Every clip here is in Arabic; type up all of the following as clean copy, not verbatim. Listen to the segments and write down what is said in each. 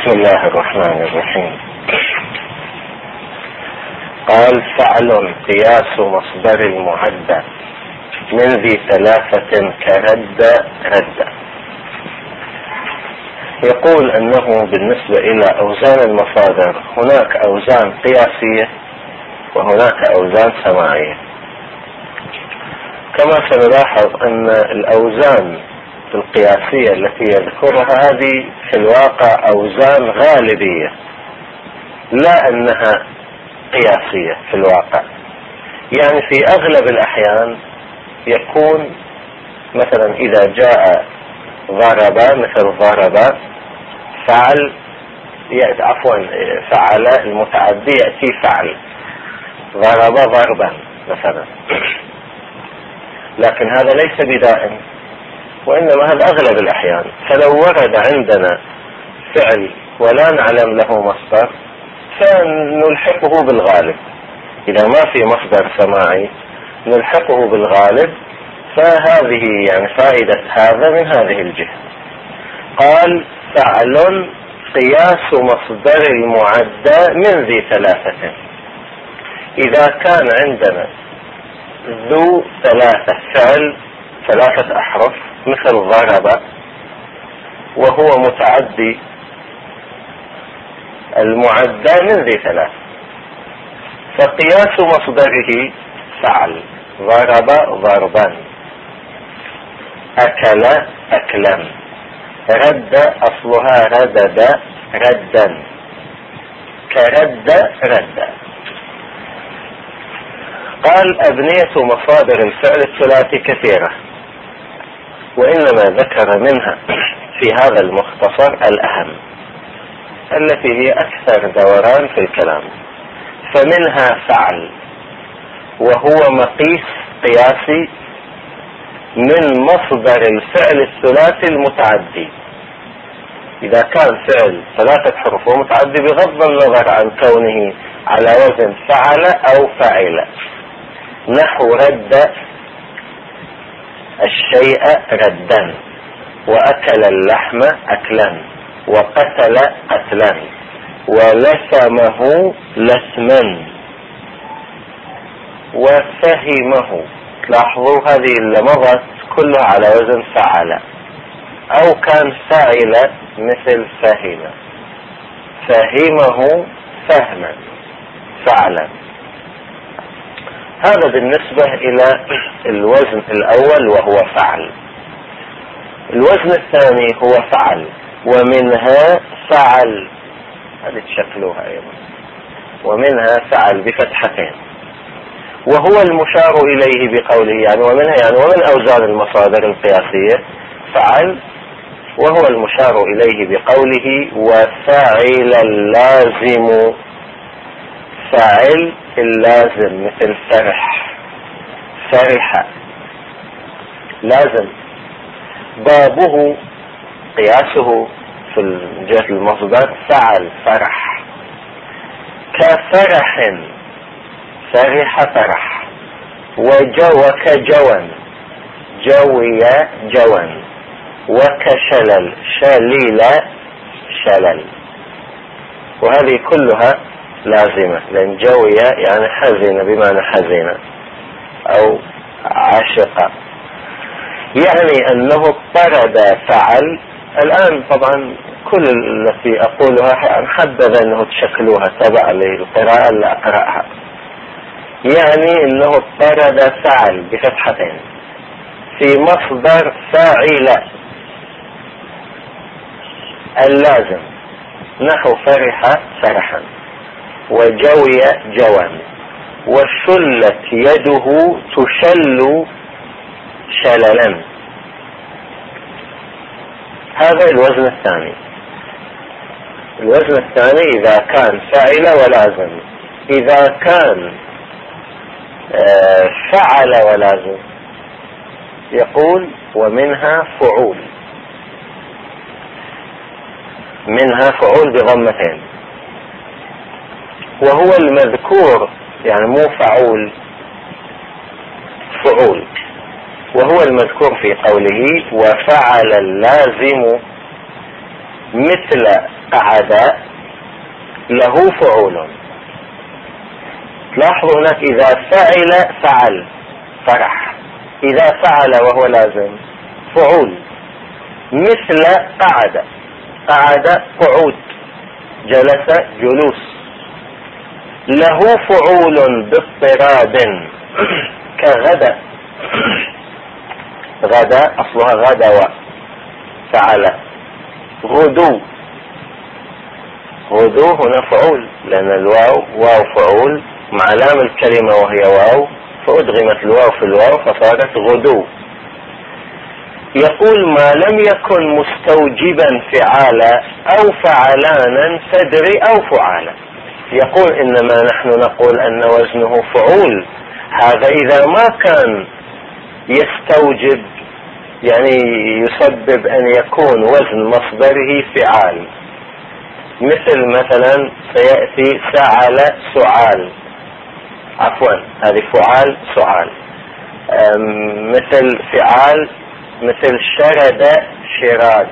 بسم الله الرحمن الرحيم. قال: فعل قياس مصدر المعدى من ذي ثلاثة كرد رد. يقول أنه بالنسبة إلى أوزان المصادر هناك أوزان قياسية وهناك أوزان سماعية. كما سنلاحظ أن الأوزان القياسية التي يذكرها هذه في الواقع أوزان غالبية، لا أنها قياسية في الواقع. يعني في أغلب الأحيان يكون مثلا إذا جاء ضرب مثل ضرب فعل، فعل المتعدي يأتي فعل، ضرب ضربا مثلا، لكن هذا ليس بدائم، وإنما هذا أغلب الأحيان. فلو ورد عندنا فعل ولا نعلم له مصدر فنلحقه بالغالب. إذا ما في مصدر سماعي نلحقه بالغالب، فهذه يعني فائدة هذا من هذه الجهة. قال: فعل قياس مصدر المعدى من ذي ثلاثة. إذا كان عندنا ذو ثلاثة فعل ثلاثة أحرف مثل ضرب وهو متعدي، المعدى من ذي ثلاثة، فقياس مصدره فعل، ضرب ضربا، أكل أكلا، رد أصلها ردد ردا، كرد ردا. قال: أبنية مصادر الفعل الثلاثي كثيرة، وإنما ذكر منها في هذا المختصر الأهم التي هي أكثر دوران في الكلام. فمنها فعل، وهو مقيس قياسي من مصدر الفعل الثلاثي المتعدي. إذا كان فعل ثلاثة حروف ومتعدي بغض النظر عن كونه على وزن فعل أو فعل، نحو رد الشيء ردا، وأكل اللحم أكلا، وقتل قتلا، ولثمه لثما، وفهمه. لاحظوا هذه اللي مضت كلها على وزن فعل، أو كان فاعل مثل فهم، فهمه فهما فعلا. هذا بالنسبة إلى الوزن الأول وهو فعل. الوزن الثاني هو فعل، ومنها فعل، هذه تشكلوها أيضا، ومنها فعل بفتحتين، وهو المشار إليه بقوله، يعني ومنها يعني ومن أوزان المصادر القياسية فعل، وهو المشار إليه بقوله: وفاعل اللازم. فاعل اللازم مثل فرح، فرح لازم. بابه قياسه في جهة المصدر فعل فرح، كفرح فرح فرح، وكجوان جوي جوان، وكشلل شليل شلل. وهذه كلها لازمة، لأن جوية يعني حزن بمعنى حزن أو عاشق، يعني أنه اضطرد فعل. الآن طبعا كل التي أقولها حبذا أنه تشكلوها تبع للقراءة اللي أقرأها. يعني أنه اضطرد فعل بفتحتين في مصدر فاعل اللازم، نحو فرح فرحا، وجوي جوان، وشلت يده تشل شللا. هذا الوزن الثاني. الوزن الثاني إذا كان فاعل ولازم. إذا كان فعل ولازم يقول: ومنها فعول. منها فعول بضمتين، وهو المذكور، يعني مو فعول، فعول، وهو المذكور في قوله: وفعل اللازم مثل قعد له فعول. لاحظوا هناك إذا فعل فعل فرح، إذا فعل وهو لازم فعول. مثل قعد، قعد قعود، جلس جلوس. له فعول باضطراد كغدا، غدا أصلها غدوة فعل. غدو، غدو هنا فعول لأن الواو واو فعول مع لام الكلمة وهي واو، فأدغمت الواو في الواو فصارت غدو. يقول ما لم يكن مستوجبا فعالا أو فعلانا فدري أو فعالا. يقول إنما نحن نقول أن وزنه فعول، هذا إذا ما كان يستوجب يعني يسبب أن يكون وزن مصدره فعال، مثلا سيأتي سعل سعال، عفوا هذه فعال سعال. مثل فعال مثل شرد شراد.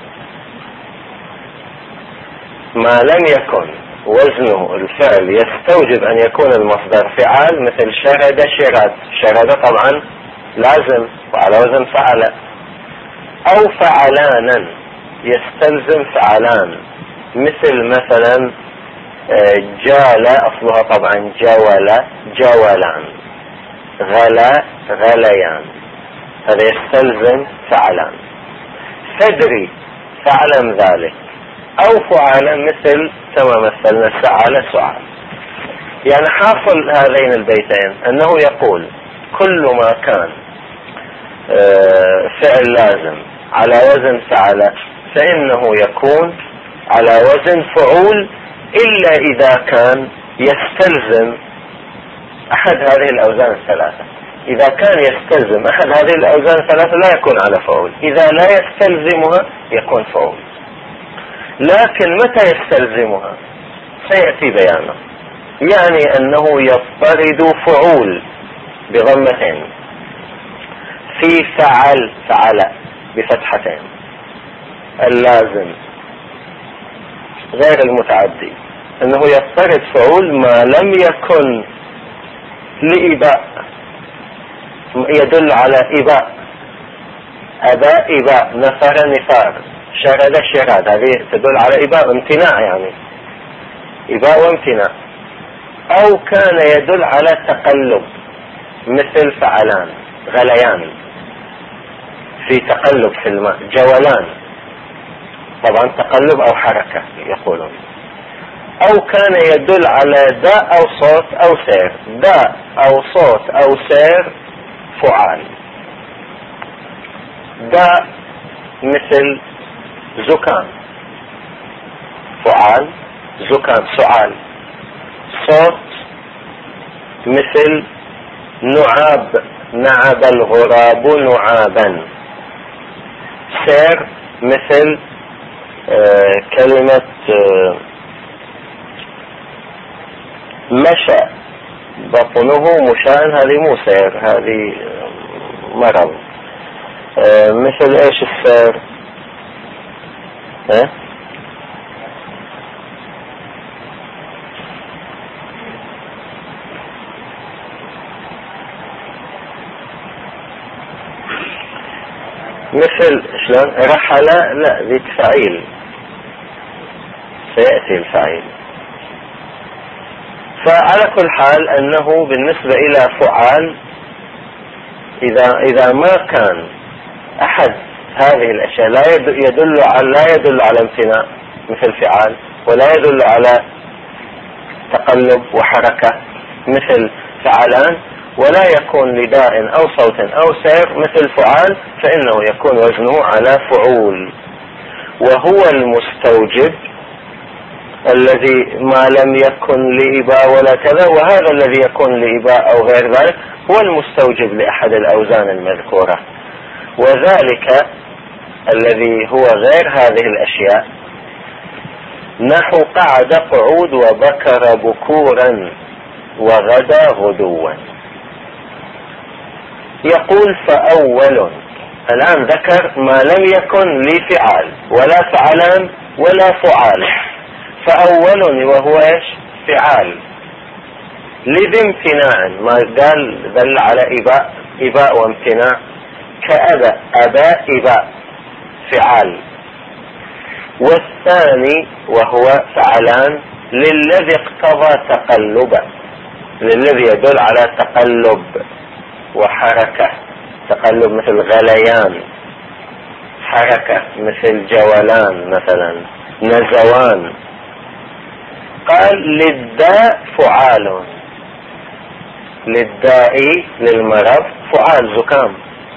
ما لم يكن وزنه الفعل يستوجب أن يكون المصدر فعال مثل شرد شراد، شرد طبعا لازم وعلى وزن فعل. أو فعلانا يستلزم فعلان، مثلا جال أصلها طبعا جول جولان، غلا غليان، هذا يستلزم فعلان. فدري فعلم ذلك أو فعلا مثل كما مثلنا سعل سعال. يعني حاصل هذين البيتين أنه يقول كل ما كان فعل لازم على وزن فعل فإنه يكون على وزن فعول، إلا إذا كان يستلزم أحد هذه الأوزان الثلاثة. إذا كان يستلزم أحد هذه الأوزان الثلاثة لا يكون على فعول، إذا لا يستلزمها يكون فعول. لكن متى يستلزمها سيأتي بيانه. يعني أنه يضطرد فعول بضمتين، في فعل فعل بفتحتين، اللازم غير المتعدي، أنه يضطرد فعول ما لم يكن لإباء، يدل على إباء، أباء إباء، نفر نفار، شرد شراد، هذه تدل على إباء امتناع، يعني إباء وامتناع. أو كان يدل على تقلب مثل فعلان غليان، في تقلب في الماء، جولان طبعا تقلب أو حركة يقولون. أو كان يدل على داء أو صوت أو سير، داء أو صوت أو سير فعال. داء مثل زكام فعال، زكام سعال. صوت مثل نعاب، نعب الغراب نعابا. سير مثل كلمة مشى بطنه مشاء، هذه مو سير، هذه مرض. مثل ايش السير؟ مثل شلون رحل، لا ذيك فعيل، سيأتي الفعيل. فعلى كل حال أنه بالنسبة إلى فعال إذا ما كان أحد هذه الأشياء لا يدل على امتناع مثل فعال، ولا يدل على تقلب وحركة مثل فعلان، ولا يكون لداء أو صوت أو سير مثل فعال، فإنه يكون وزنه على فعول. وهو المستوجب الذي ما لم يكن لإباء ولا كذا، وهذا الذي يكون لإباء أو غير ذلك هو المستوجب لأحد الأوزان المذكورة. وذلك الذي هو غير هذه الأشياء نحو قعد قعود وبكر بكورا وغدا غدوا. يقول فأول، الآن ذكر ما لم يكن لفعال ولا فعلان ولا فعال. فأول وهو ايش؟ فعال لذي امتناع، ما قال دل على إباء وامتناع، كأبى، أباء إباء، فعال. والثاني وهو فعلان للذي اقتضى تقلبا، للذي يدل على تقلب وحركة، تقلب مثل غليان، حركة مثل جولان مثلا، نزوان. قال للداء فعال، للداء للمرض فعال، زكام،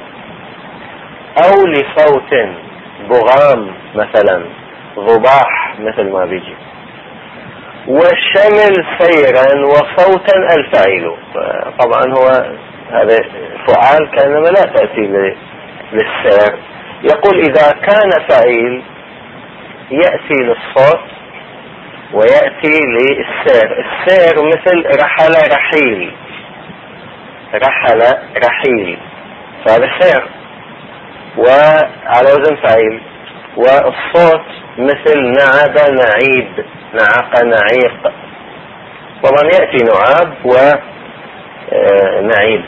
او لصوت، بغام مثلا، ضباح مثل ما بيجي. وشمل سيرا وصوتا الفاعل، طبعا هو هذا فعال كانما لا تأتي للسير. يقول إذا كان فعيل يأتي للصوت ويأتي للسير. السير مثل رحل رحيل، رحل رحيل، فهذا سير وعلى وزن فعيل. والصوت مثل نعب نعيب، نعق نعيق، طبعا يأتي نعاب ونعيب.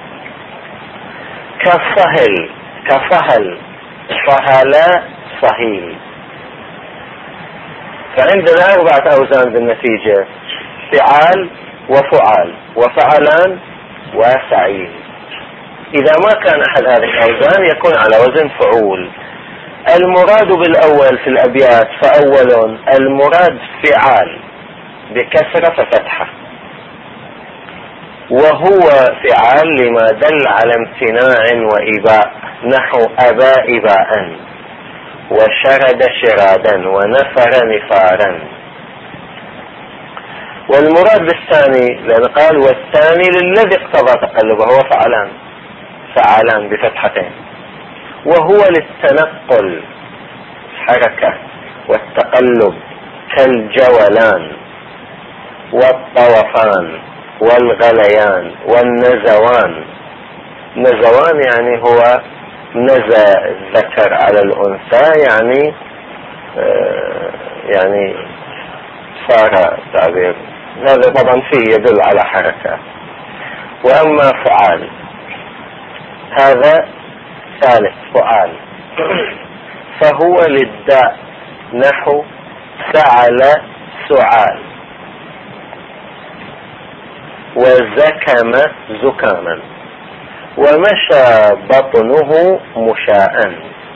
كصهل، كصهل، صهل صهيل. فعندنا 4 أوزان بالنتيجة: فعال وفعال وفعلان وفعيل. إذا ما كان أحد هذه الأوزان يكون على وزن فعول. المراد بالأول في الأبيات فأول، المراد فعال بكسرة ففتحة، وهو فعال لما دل على امتناع وإباء، نحو أبى إباء، وشرد شرادا، ونفر نفارا. والمراد بالثاني لأن قال والثاني للذي اقتضى تقلبه، هو فعلان، فعلان بفتحتين، وهو للتنقل، حركة والتقلب، كالجولان والطوفان والغليان والنزوان. نزوان يعني هو نزى الذكر على الأنثى، يعني صار تعبير، هذا طبعا فيه يدل على حركة. وأما فعال هذا ثالث، فعال، فهو للداء، نحو سعل سعال، وزكم زكاما، ومشى بطنه مشاء.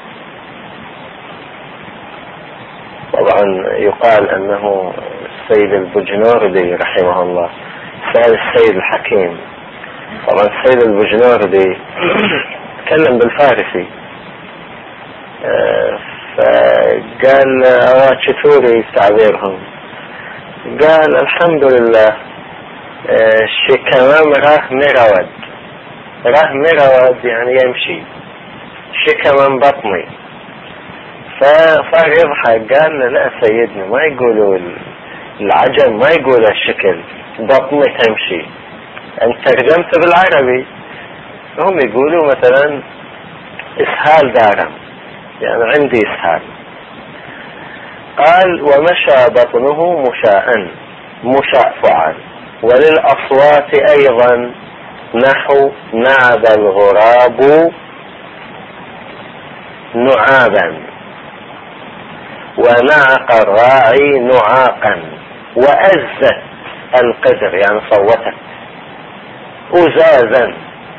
طبعا يقال أنه السيد البجنوردي رحمه الله سأل السيد الحكيم. طبعا السيد البجنوردي تكلم بالفارسي، فقال شتوري تعبيرهم، قال الحمد لله شكمام راه مرود، راه مرود يعني يمشي، شكمام بطني. فصار يضحك، قال لا سيدنا ما يقولوا العجم، ما يقولوا الشكل، بطني تمشي، انت ترجمت بالعربي، هم يقولوا مثلا اسهال دارم، يعني عندي اسهال. قال ومشى بطنه مشاء، مشاء فعال. وللأصوات أيضا، نحو نعب الغراب نعابا، ونعق الراعي نعاقا، وأزت القدر يعني صوتت، أزازا،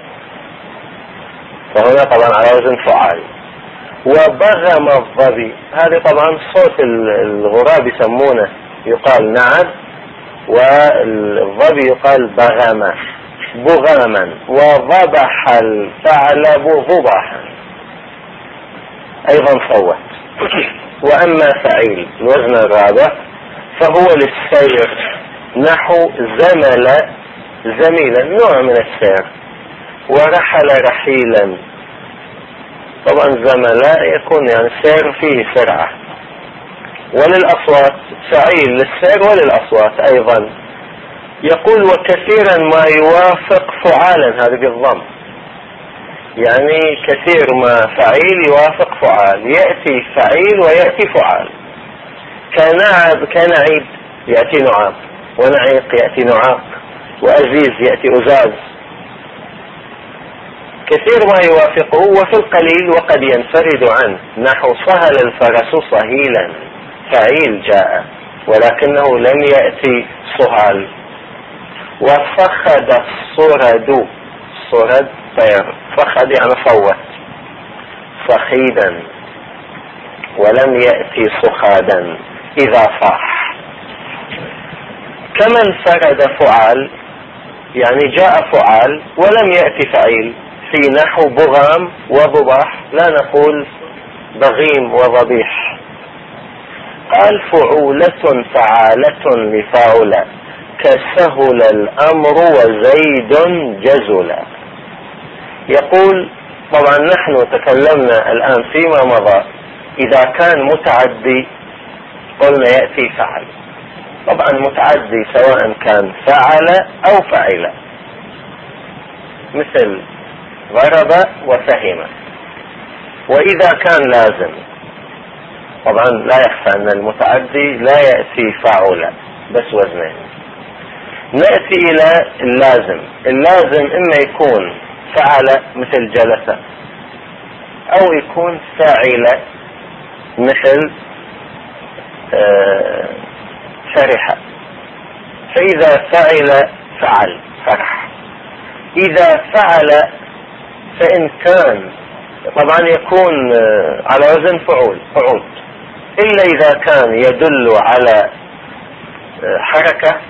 فهنا طبعا على وزن فعال. وبغم الظبي، هذه طبعا صوت الغراب يسمونه، يقال نعب، والظبي يقال بغم، بغاما. وضبح الثعلب ضباحا، ايضا صوت. واما فعيل الوزن الرابع فهو للسير، نحو زمل زميلا، نوع من السير. ورحل رحيلا، طبعا زمل يكون يعني السير فيه سرعة. وللأصوات فعيل للسير وللأصوات أيضا. يقول وكثيرا ما يوافق فعالا، هذا بالضم، يعني كثير ما فعيل يوافق فعال، يأتي فعيل ويأتي فعال. كنعيب يأتي نعاب، ونعيق يأتي نعاق، وأزيز يأتي أزاز، كثير ما يوافقه. وفي القليل وقد ينفرد عنه، نحو سهل الفرس صهيلا، فعيل جاء ولكنه لم يأتي صهال. وفخد الصرد، صرد طير، فخد يعني صوت، صخيدا ولم يأتي صخادا إذا صاح. كما انفرد فعال يعني جاء فعال ولم يأتي فعيل، في نحو بغام وضباح، لا نقول بغيم وضبيح. قال فعولة فعالة لفاعل، كسهل الأمر وزيد جزلا. يقول طبعا نحن تكلمنا الآن فيما مضى إذا كان متعدي قلنا يأتي فعل. طبعا متعدي سواء كان فعل أو فعل، مثل ضرب وفهم. وإذا كان لازم طبعا لا يخفى أن المتعدي لا يأتي فعل بس وزنين. نأتي إلى اللازم. اللازم إما يكون فعل مثل جلس، أو يكون فاعل مثل فرح. فإذا فعل فعل فرح، إذا فعل فإن كان طبعا يكون على وزن فعول فعود، إلا إذا كان يدل على حركة،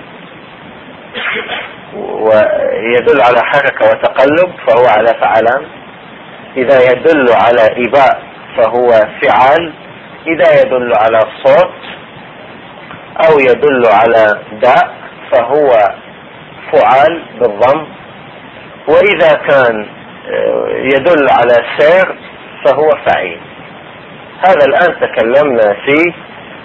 ويدل على حركة وتقلب فهو على فعلان. إذا يدل على إباء فهو فعال. إذا يدل على صوت أو يدل على داء فهو فعال بالضم. وإذا كان يدل على سير فهو فعيل. هذا الآن تكلمنا في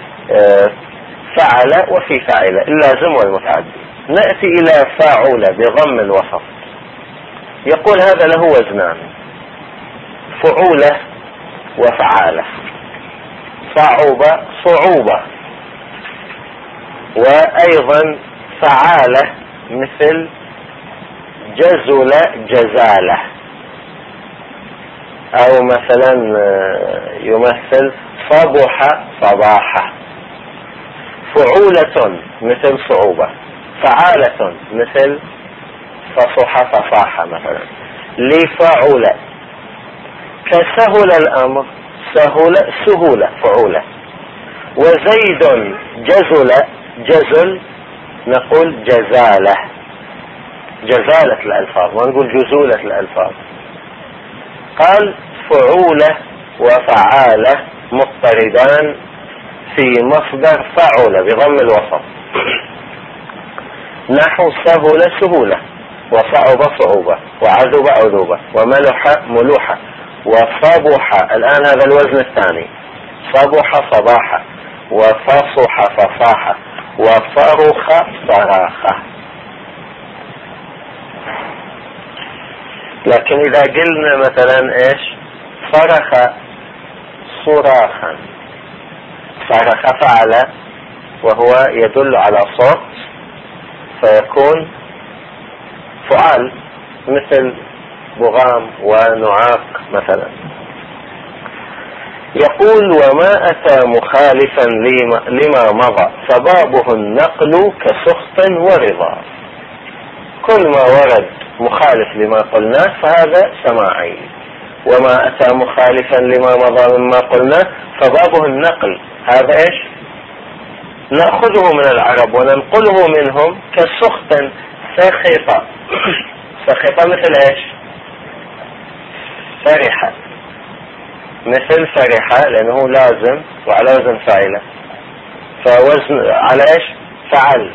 فعل وفي فاعل، اللازم والمتعدي. نأتي إلى فاعل بضم الوسط. يقول هذا له وزنان، فعولة وفعالة. صعوبة صعوبة، وأيضا فعالة مثل جزل جزالة، أو مثلا يمثل صبح صباحة. فعولة مثل صعوبة، فعالة مثل فصح فصاحة مثلا. لفعولة كسهل الأمر، سهولة فعولة. وزيد جزل جزل، نقول جزالة، جزالة الألفاظ، ونقول جزولة الألفاظ. قال فعولة وفعالة مضطردان في مصدر فعل بضم الوسط، نحو سهل سهولة، وصعب صعوبة، وعذب عذوبة، وملح ملوحة، وصبح. الآن هذا الوزن الثاني، صبح صباحة، وفصح فصاحة، وصرخ صراخة. لكن إذا قلنا مثلا إيش صرخ صراخا، صرخ فعل وهو يدل على صوت فيكون فعال، مثل بغام ونعاق مثلا. يقول وما أتى مخالفا لما مضى، فبابه النقل كسخط ورضا. كل ما ورد مخالف لما قلناه فهذا سماعي، وما أتى مخالفا لما مضى مما قلناه فبابه النقل. هذا إيش نأخذه من العرب وننقله منهم كسخط سخط. سخط مثل إيش فرحة، مثل فرحة لأنه لازم وعلى وزن فاعلة، فوزن على إيش فعل.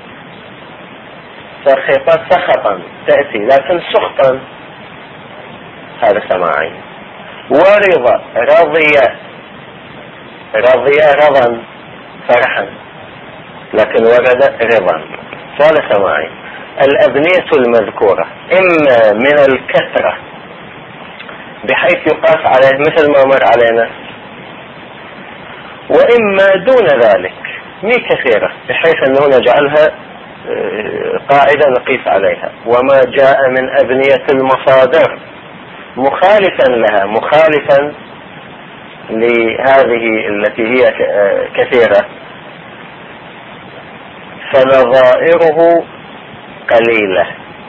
سخطة سخطا تأتي، لكن سخطا هذا سماعي. ورضا رضي رضا فرحا، لكن ورد رضا فهذا سماعي. الأبنية المذكورة إما من الكثرة بحيث يقاس عليه مثل ما مر علينا، وإما دون ذلك مي كثيرة بحيث أنه نجعلها قاعدة نقيس عليها. وما جاء من أبنية المصادر مخالفا لها، مخالفا لهذه التي هي كثيرة، فنظائره قليلة.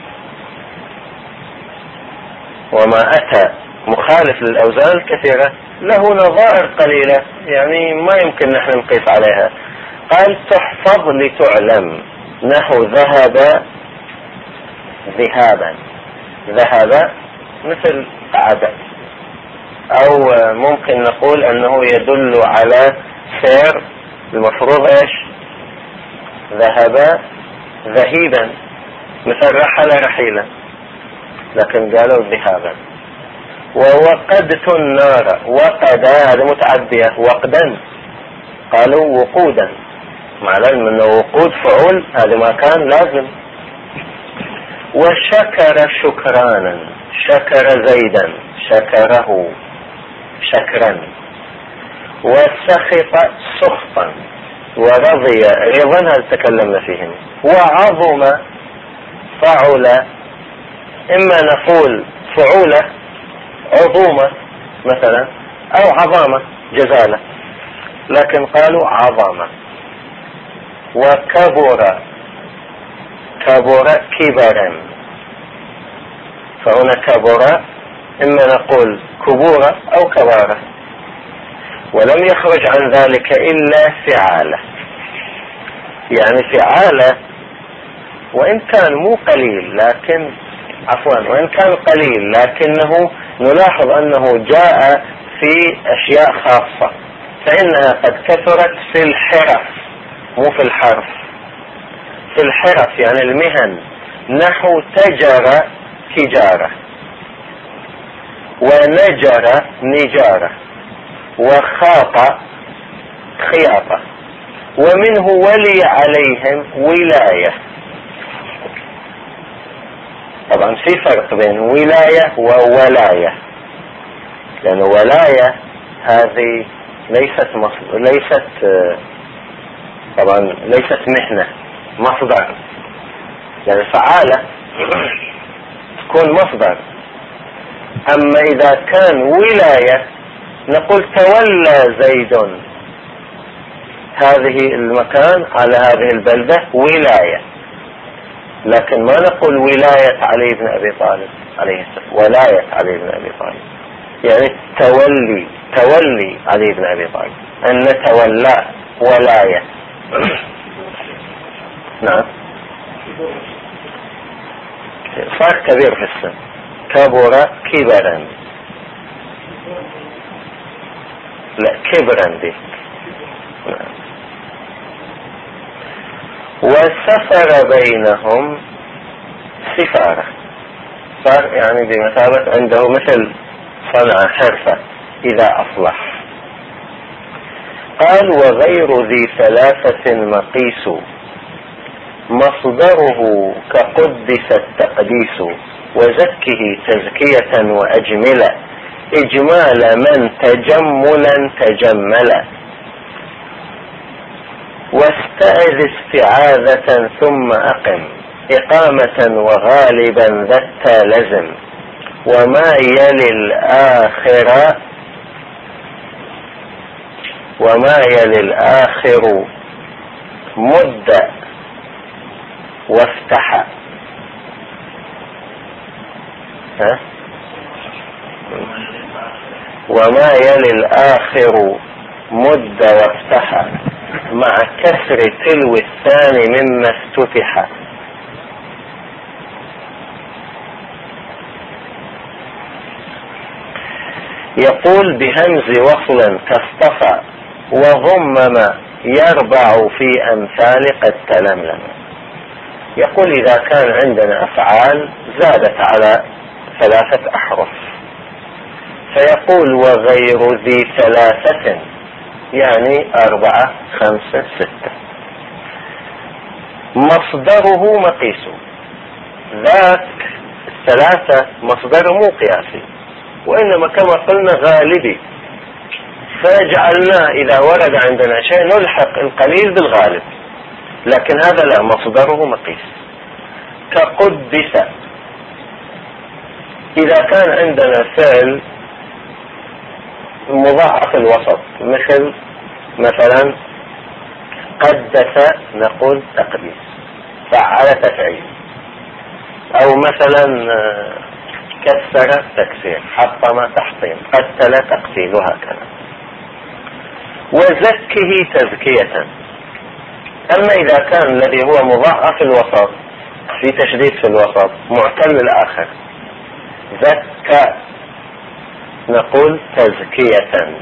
وما أتى مخالف للأوزان الكثيرة له نظائر قليلة، يعني ما يمكن نحن نقيس عليها. قال تحفظ لتعلم، نحو ذهب ذهابا، ذهب مثل قعد، أو ممكن نقول أنه يدل على سير، المفروض إيش؟ ذهب ذهيبا، مثل رحل رحيلا، لكن قالوا ذهابا. ووقدت النار، وقد هذا متعدية، وقدا قالوا وقودا، مع العلم أنه وقود فعول، هذا ما كان لازم. وشكر شكرانا، شكر زيدا، شكره شكرا. وسخط سخطا، ورضي رضا، هل تكلمنا فيهم. وعظم فعل، إما نقول فعولة عظومة مثلا، أو عظامة جزالة، لكن قالوا عظامة. وكبر، كبر كبرا، فهنا كبر إما نقول كبورة أو كبارة. ولم يخرج عن ذلك إلا فعالة، يعني فعالة وإن كان مو قليل، لكن عفوا وإن كان قليل لكنه نلاحظ أنه جاء في أشياء خاصة، فإنها قد كثرت في الحرف مو في الحرف، في الحرف يعني المهن، نحو تجر تجارة، ونجر نجارة، وخاط خياطة. ومنه ولي عليهم ولاية. طبعا في فرق بين ولاية وولاية، لأن ولاية هذه ليست طبعا ليست مهنة، مصدر، يعني فعالة تكون مصدر. أما إذا كان ولاية نقول تولى زيد هذه المكان على هذه البلدة ولاية، لكن ما نقول ولاية علي بن أبي طالب عليه السلام، ولاية علي بن أبي طالب، يعني تولي علي بن أبي طالب، أن نتولى ولاية. نعم، صار كبير في السن، كبر كبرا، لا كبرا دي. نعم. وسفر بينهم سفارة، صار يعني بمثابة عنده مثل صنع حرفة إذا أصلح. قال وغير ذي ثلاثة مقيس، مصدره كقدس التقديس، وزكه تزكية وأجملا، إجمال من تجملا تجملا. واستعذ استعاذة ثم أقم، إقامة وغالبا ذات لزم. وما يلي الآخر مد وافتح. وما يلي الآخر مد وافتح، مع كسر تلو الثاني مما افتتح. يقول بهمز وصلا كاصطفى، وضمم يربع في أمثال قد تلملم. يقول إذا كان عندنا أفعال زادت على 3 أحرف، فيقول وغير ذي 3، يعني 4 5 6. مصدره مقيس، ذاك 3 مصدر مو قياسي، وإنما كما قلنا غالبي. فجعلناه إذا ورد عندنا شيء نلحق القليل بالغالب، لكن هذا لا، مصدره مقيس. كقدس، إذا كان عندنا فعل مضاعف الوسط مثلا قدس نقول تقديس، فعل تفعيل، أو مثلا كسر تكسير، حطم تحطيم، قتل تقتيل، وهكذا. وزكه تزكية. أما إذا كان الذي هو مضاعف الوسط في تشديد في الوسط معتل الآخر، زكى نقول تزكية،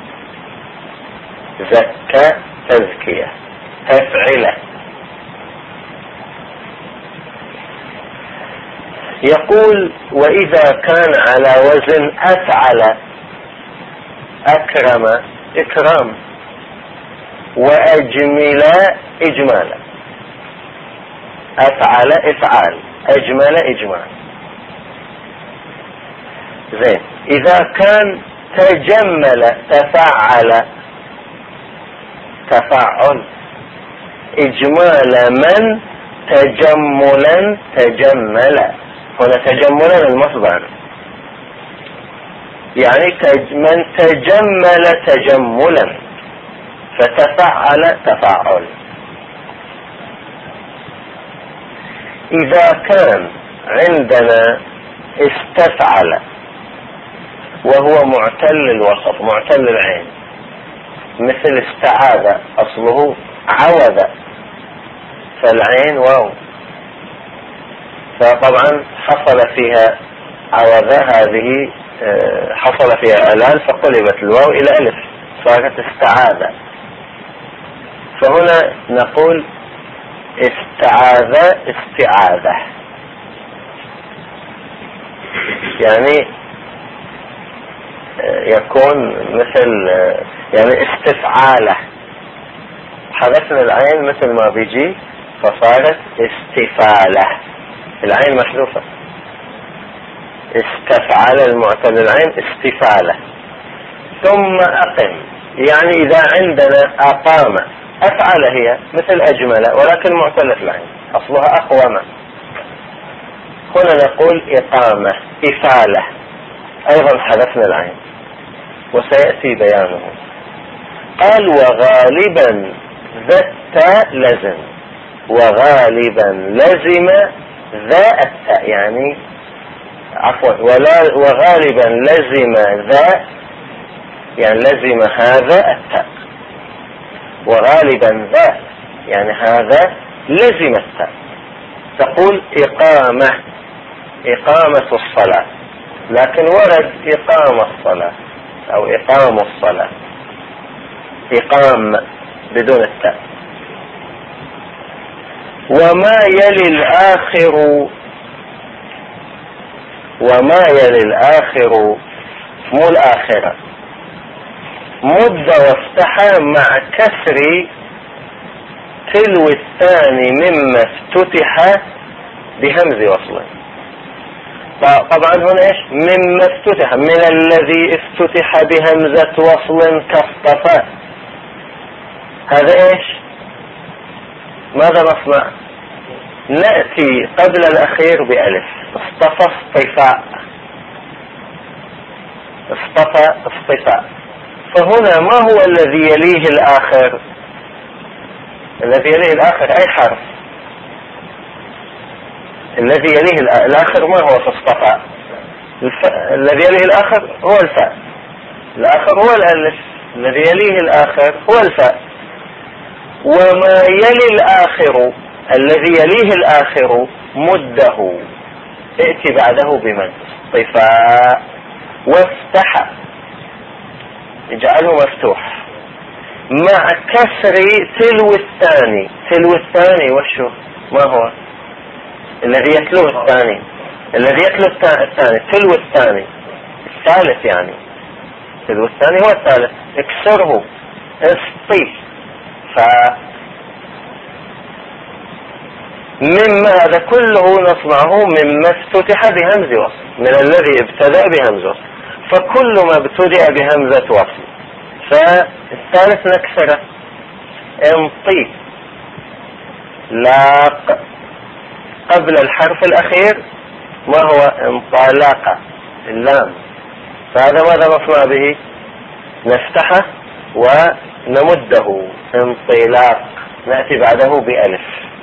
زكى تزكية، تفعله. يقول وإذا كان على وزن أفعل، أكرم إكرام، وأجمل إجمالا. أفعل إفعال، أجمل إجمال. زين. إذا كان تجمل تفعل، تفعل. إجمال من، تجملا تجمل. هنا تجملا المصدر، يعني من تجمل تجملا، فتفعل تفعل. إذا كان عندنا استفعل وهو معتل الوسط معتل العين، مثل استعاذ أصله عوذ، فالعين واو، فطبعا حصل فيها عوذ، هذه حصل فيها علال فقلبت الواو إلى ألف صارت استعاذ. فهنا نقول استعاذ استعاذة، يعني يكون مثل يعني استفعاله، حذفنا العين مثل ما بيجي فصارت استفالة، العين محذوفة. استفعل المعتل العين استفالة. ثم أقم، يعني إذا عندنا أقام، أفعل هي مثل أجمل ولكن معتلة العين أصلها أقوم، هنا نقول إقامة إفالة، أيضا حذفنا العين وسيأتي بيانه. قال وغالبا ذا التاء لزم، وغالبا لزم ذا التاء، يعني عفوا وغالبا لزم ذا، يعني لزم هذا التاء، وغالبا ذا يعني هذا لزم التاء. تقول إقامة، إقامة الصلاة، لكن ورد إقام الصلاة أو إقام الصلاة، إقام بدون التاء. وما يلي الآخر، وما يلي الآخر مو الآخرة، مد وافتح مع كسر تلو الثاني مما افتتح بهمز وصل. طبعا هنا ايش مما افتتح، من الذي افتتح بهمزة وصل كاصطفى، هذا ايش، ماذا نصنع؟ نأتي قبل الأخير بألف، اصطفى اصطفاء، اصطفى اصطفاء. فهنا ما هو الذي يليه الآخر؟ الذي يليه الآخر أي حرف، الذي يليه الآخر ما هو في اصطفاء؟ الذي يليه الآخر هو الفاء، الآخر هو الألف، الذي يليه الآخر هو الفاء. وما يلي الآخر، الذي يليه الآخر مده، ائتي بعده بمد، اصطفاء. وافتح اجعله مفتوح مع كسر تلو الثاني. تلو الثاني وشو ما هو؟ الذي يتلو الثاني، الذي يتلو الثاني، تلو الثاني الثالث، يعني تلو الثاني هو الثالث، اكسره اصطي. مما هذا كله نصنعه مما افتتح بهمز وصل، من الذي ابتدأ بهمز وصل، فكل ما ابتدأ بهمزة وصل فالثالث نكسره. انطي لاق قبل الحرف الأخير ما هو انطلاق اللام، فهذا ماذا نصنع به؟ نفتحه ونمده انطلاق، نأتي بعده بألف.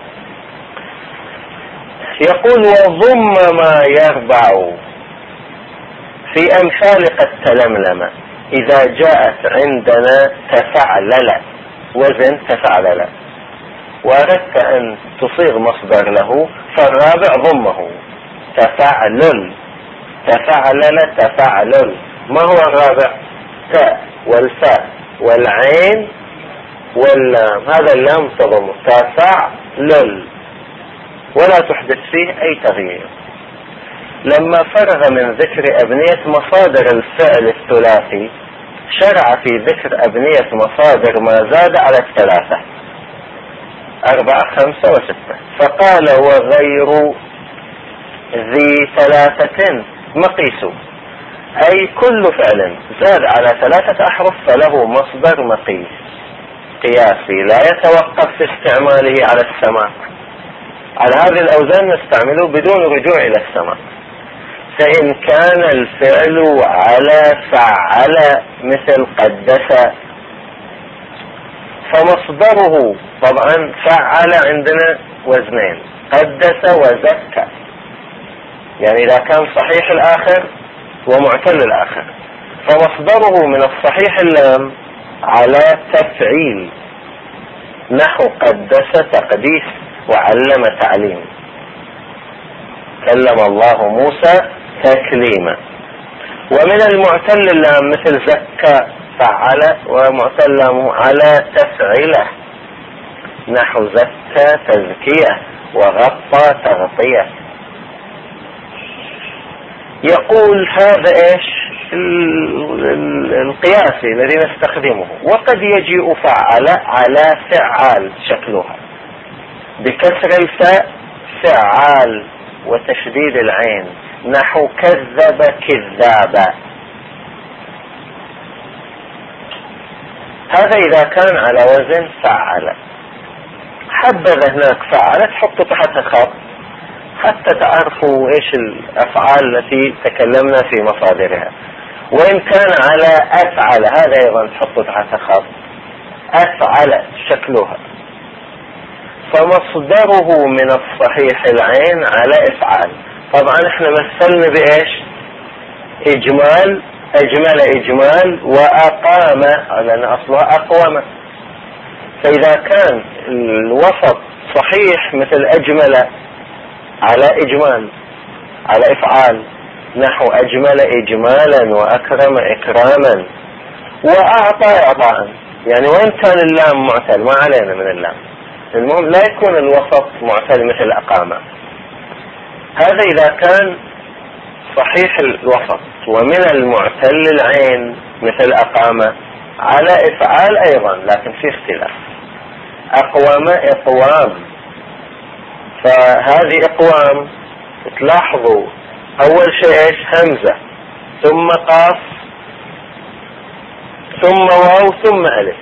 يقول وضم ما يربع في أمثال قد تلملم إذا جاءت عندنا تفعلل، وزن تفعلل، وأردت أن تصيغ مصدر له فالرابع ضمه تفعلل، تفعلل تفعلل. ما هو الرابع؟ تاء والفاء والعين واللام، هذا اللام تضم تفعلل ولا تحدث فيه أي تغيير. لما فرغ من ذكر أبنية مصادر الفعل الثلاثي شرع في ذكر أبنية مصادر ما زاد على الثلاثة، 4 5 و6، فقال وغير ذي 3 مقيس، أي كل فعل زاد على 3 أحرف فله مصدر مقيس قياسي لا يتوقف في استعماله على السماع. على هذه الأوزان نستعمله بدون رجوع إلى السماع. فإن كان الفعل على فعل مثل قدس فمصدره طبعا فعل عندنا وزنين، قدس وزكى، يعني إذا كان صحيح الآخر ومعتل الآخر فمصدره من الصحيح اللام على تفعيل، نحو قدس تقديس وعلم تعليم. كلم الله موسى تكليما. ومن المعتل اللام مثل زكى فعل، ومعتل على تفعيله، نحو زكى تزكية وغطى تغطية. يقول هذا ايش القياسي الذي نستخدمه. وقد يجيء فعل على فعال شكلها بكسر الفاء فعال وتشديد العين، نحو كذب كذابا. هذا إذا كان على وزن فعل. حبذ هناك فعل تحط تحتها خط حتى تعرفوا ايش الافعال التي تكلمنا في مصادرها. وان كان على افعل هذا ايضا تحط تحتها خط، افعل شكلها، فمصدره من الصحيح العين على افعال. طبعا احنا مثلنا بايش؟ اجمال، اجمل اجمال، واقام لان اصلها اقوم. فاذا كان الوسط صحيح مثل اجمل على اجمال على افعال، نحو اجمل اجمالا واكرم اكراما واعطى اعطاء، يعني وين كان اللام معتل ما علينا من اللام، المهم لا يكون الوسط معتل مثل اقامة. هذا اذا كان صحيح الوسط. ومن المعتل العين مثل اقامة على افعال ايضا لكن في اختلاف. اقوام اقوام، فهذه اقوام تلاحظوا اول شيء ايش؟ همزة ثم قاف ثم واو ثم الف،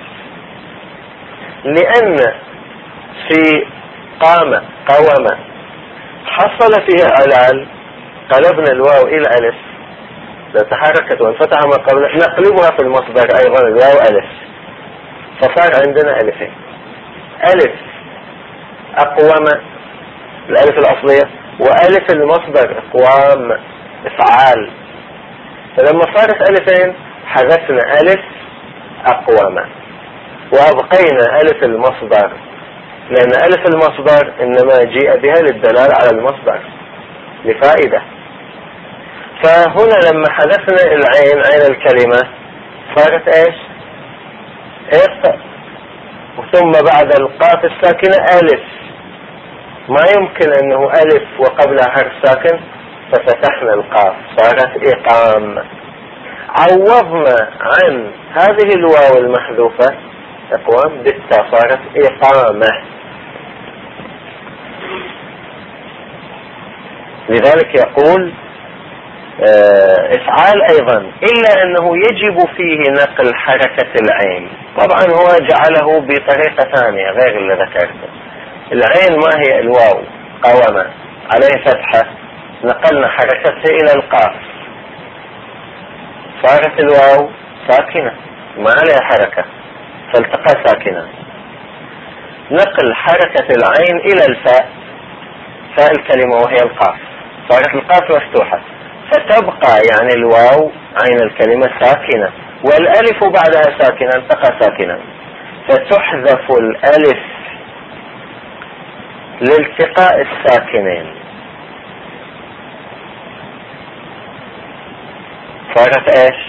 لان في قام قوم حصل فيها علال قلبنا الواو الى الف، اذا تحركت وانفتح ما قبل نقلبها في المصدر ايضا الواو الف، فصار عندنا الفين. الف اقوم الالف الاصلية، والف المصدر اقوام افعال، فلما صارت الفين حذفنا الف اقوم وابقينا الف المصدر، لان الف المصدر انما جيء بها للدلالة على المصدر لفائدة. فهنا لما حذفنا العين عين الكلمة صارت ايش؟ اق، ثم بعد القاف الساكنة الف، ما يمكن انه الف وقبلها حرف ساكن ففتحنا القاف صارت اقام. عوضنا عن هذه الواو المحذوفة اقوام بالتاء صارت اقامة. لذلك يقول افعال ايضا، الا انه يجب فيه نقل حركة العين. طبعا هو جعله بطريقة ثانية غير اللي ذكرته. العين ما هي الواو، قومة عليه فتحة، نقلنا حركته الى القاف، صارت الواو ساكنة ما عليها حركة فالتقى ساكنة. نقل حركة العين الى الفاء، فاء الكلمة وهي القاف، صارت القاف مفتوحة، فتبقى يعني الواو عين الكلمة ساكنة، والالف بعدها ساكنة، التقى ساكنة، فتحذف الالف لالتقاء الساكنين، صارت ايش؟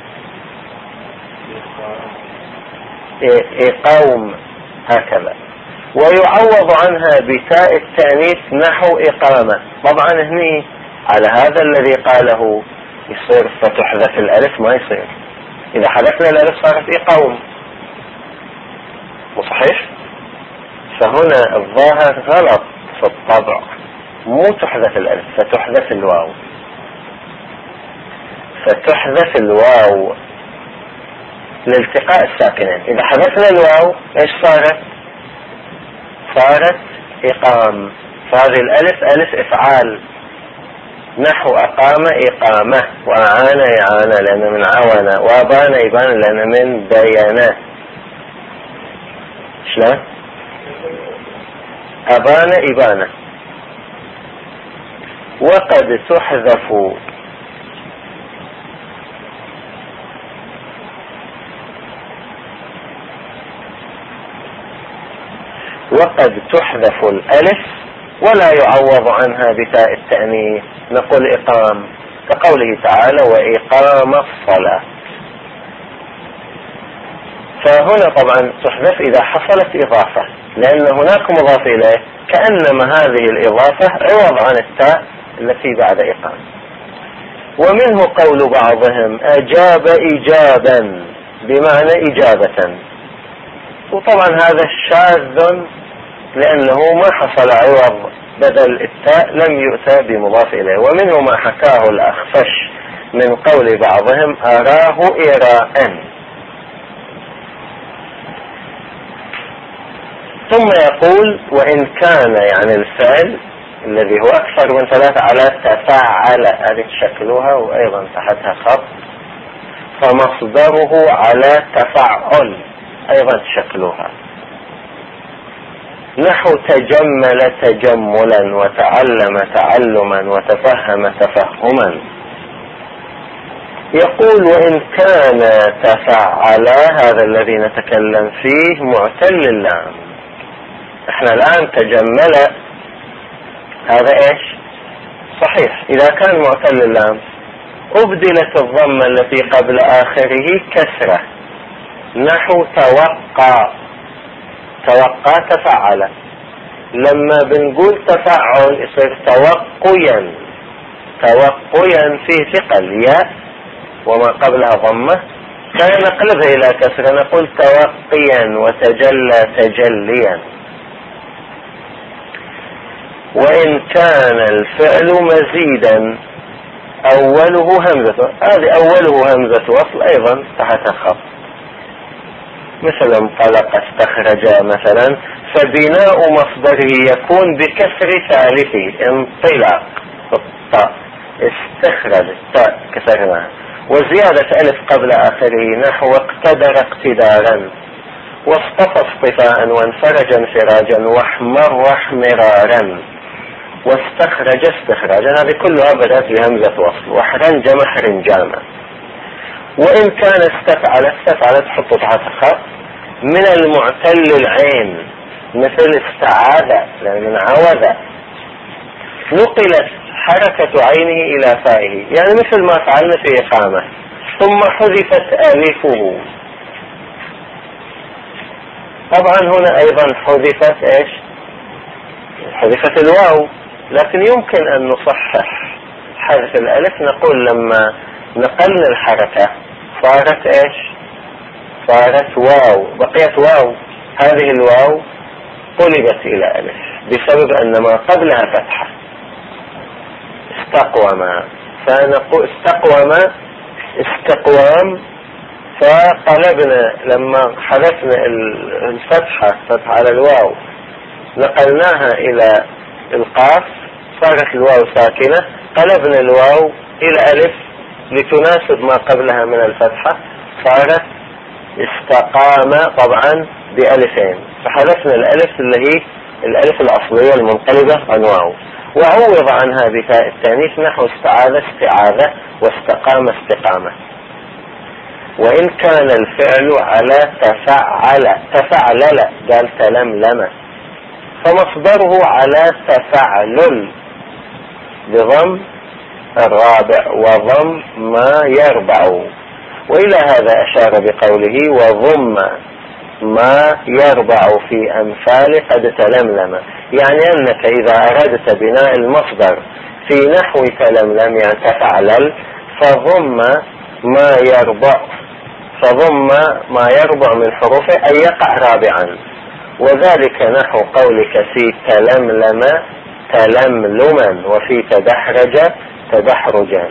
اقوم هكذا. ويعوض عنها بتاء التأنيث نحو إقامة. طبعا هني على هذا الذي قاله يصير فتحذف الألف، ما يصير، إذا حذفنا الألف صارت إقوم، مو صحيح؟ فهنا الظاهر غلط في الطبع، مو تحذف الألف، فتحذف الواو، فتحذف الواو لالتقاء الساكنين. إذا حذفنا الواو إيش صارت؟ صارت إقام. فهذه الألف ألف إفعال، نحو أقام إقامة، وأعان إعانة لأن من عونة، وأبان إبان لأن من بيانة. شلون؟ أبان إبانة. وقد تحذف الألف ولا يعوض عنها بتاء التأنيث، نقول إقام، كقوله تعالى وإقام الصلاة. فهنا طبعا تحذف إذا حصلت إضافة، لأن هناك مضاف إليه، كأنما هذه الإضافة عوض عن التاء التي بعد إقام. ومنه قول بعضهم أجاب إجابا بمعنى إجابة، وطبعا هذا شاذ لأنه ما حصل عوض بدل التاء، لم يؤتى بمضاف إليه. ومنه ما حكاه الأخفش من قول بعضهم أراه إراء. ثم يقول وإن كان يعني الفعل الذي هو أكثر من 3 على تفاعل، هذه شكلها وأيضا تحتها خط، فمصدره على تفاعل أيضا شكلها، نحو تجمل تجملا، وتعلم تعلما، وتفهم تفهما. يقول وإن كان تفعل، هذا الذي نتكلم فيه معتل اللام. احنا الآن تجمل هذا ايش؟ صحيح إذا كان معتل اللام، أبدلت الضمة التي قبل آخره كسرة، نحو توقع، توقع تفعل. لما بنقول تفعل يصير توقيا، توقيا فيه ثقل ياء وما قبلها ضمة، فنقلبها إلى كسرة نقول توقيا، وتجلى تجليا. وإن كان الفعل مزيدا أوله همزة، هذه أوله همزة وصل أيضا تحت خط، مثل انطلق استخرج مثلا، فبناء مصدره يكون بكسر ثالثه، انطلاق الطاء، استخرج التاء كسرناها، وزيادة ألف قبل آخره، نحو اقتدر اقتدارا، واصطفى اصطفاء، وانفرج انفراجا، واحمر احمرارا، واستخرج استخراجا. هذه كلها بدأت بهمزة وصل. واحرنج محرنجاما. وإن كان استفعل، استفعل تحط تحت خط من المعتل العين، مثل استعاذ من عوذ، نقلت حركة عينه إلى فائه، يعني مثل ما فعلنا في إقامة، ثم حذفت ألفه. طبعا هنا أيضا حذفت إيش؟ حذفت الواو، لكن يمكن أن نصحح حذف الألف، نقول لما نقلنا الحركة صارت إيش؟ صارت واو، بقيت واو، هذه الواو قلبت إلى ألف بسبب أن ما قبلها فتحة، استقوم فنقول استقوم استقوام، فقلبنا لما حذفنا الفتحة على الواو نقلناها إلى القاف صارت الواو ساكنة، قلبنا الواو إلى ألف لتناسب ما قبلها من الفتحة صارت استقام طبعا بألفين، فحذفنا الألف اللي هي الألف الأصلية المنقلبة عن واو، وعوض عنها بتاء التانيث نحو استعاذ استعاذة واستقام استقامة. وإن كان الفعل على تفعلل قال تلملم، فمصدره على تفعلل بضم الرابع وضم ما يربع، وإلى هذا أشار بقوله وضم ما يربع في أمثال قد تلملم، يعني أنك إذا أردت بناء المصدر في نحو تلملم يعني تفعلل فضم ما يربع من حروفه أي يقع رابعا، وذلك نحو قولك في تلملم تلملما وفي تدحرج تدحرجا.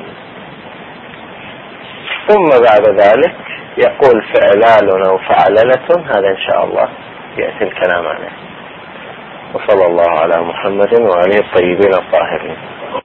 ثم بعد ذلك يقول فعلال أو فعللة، هذا إن شاء الله يأتي الكلام عنه. وصلى الله على محمد وعليه الطيبين الطاهرين.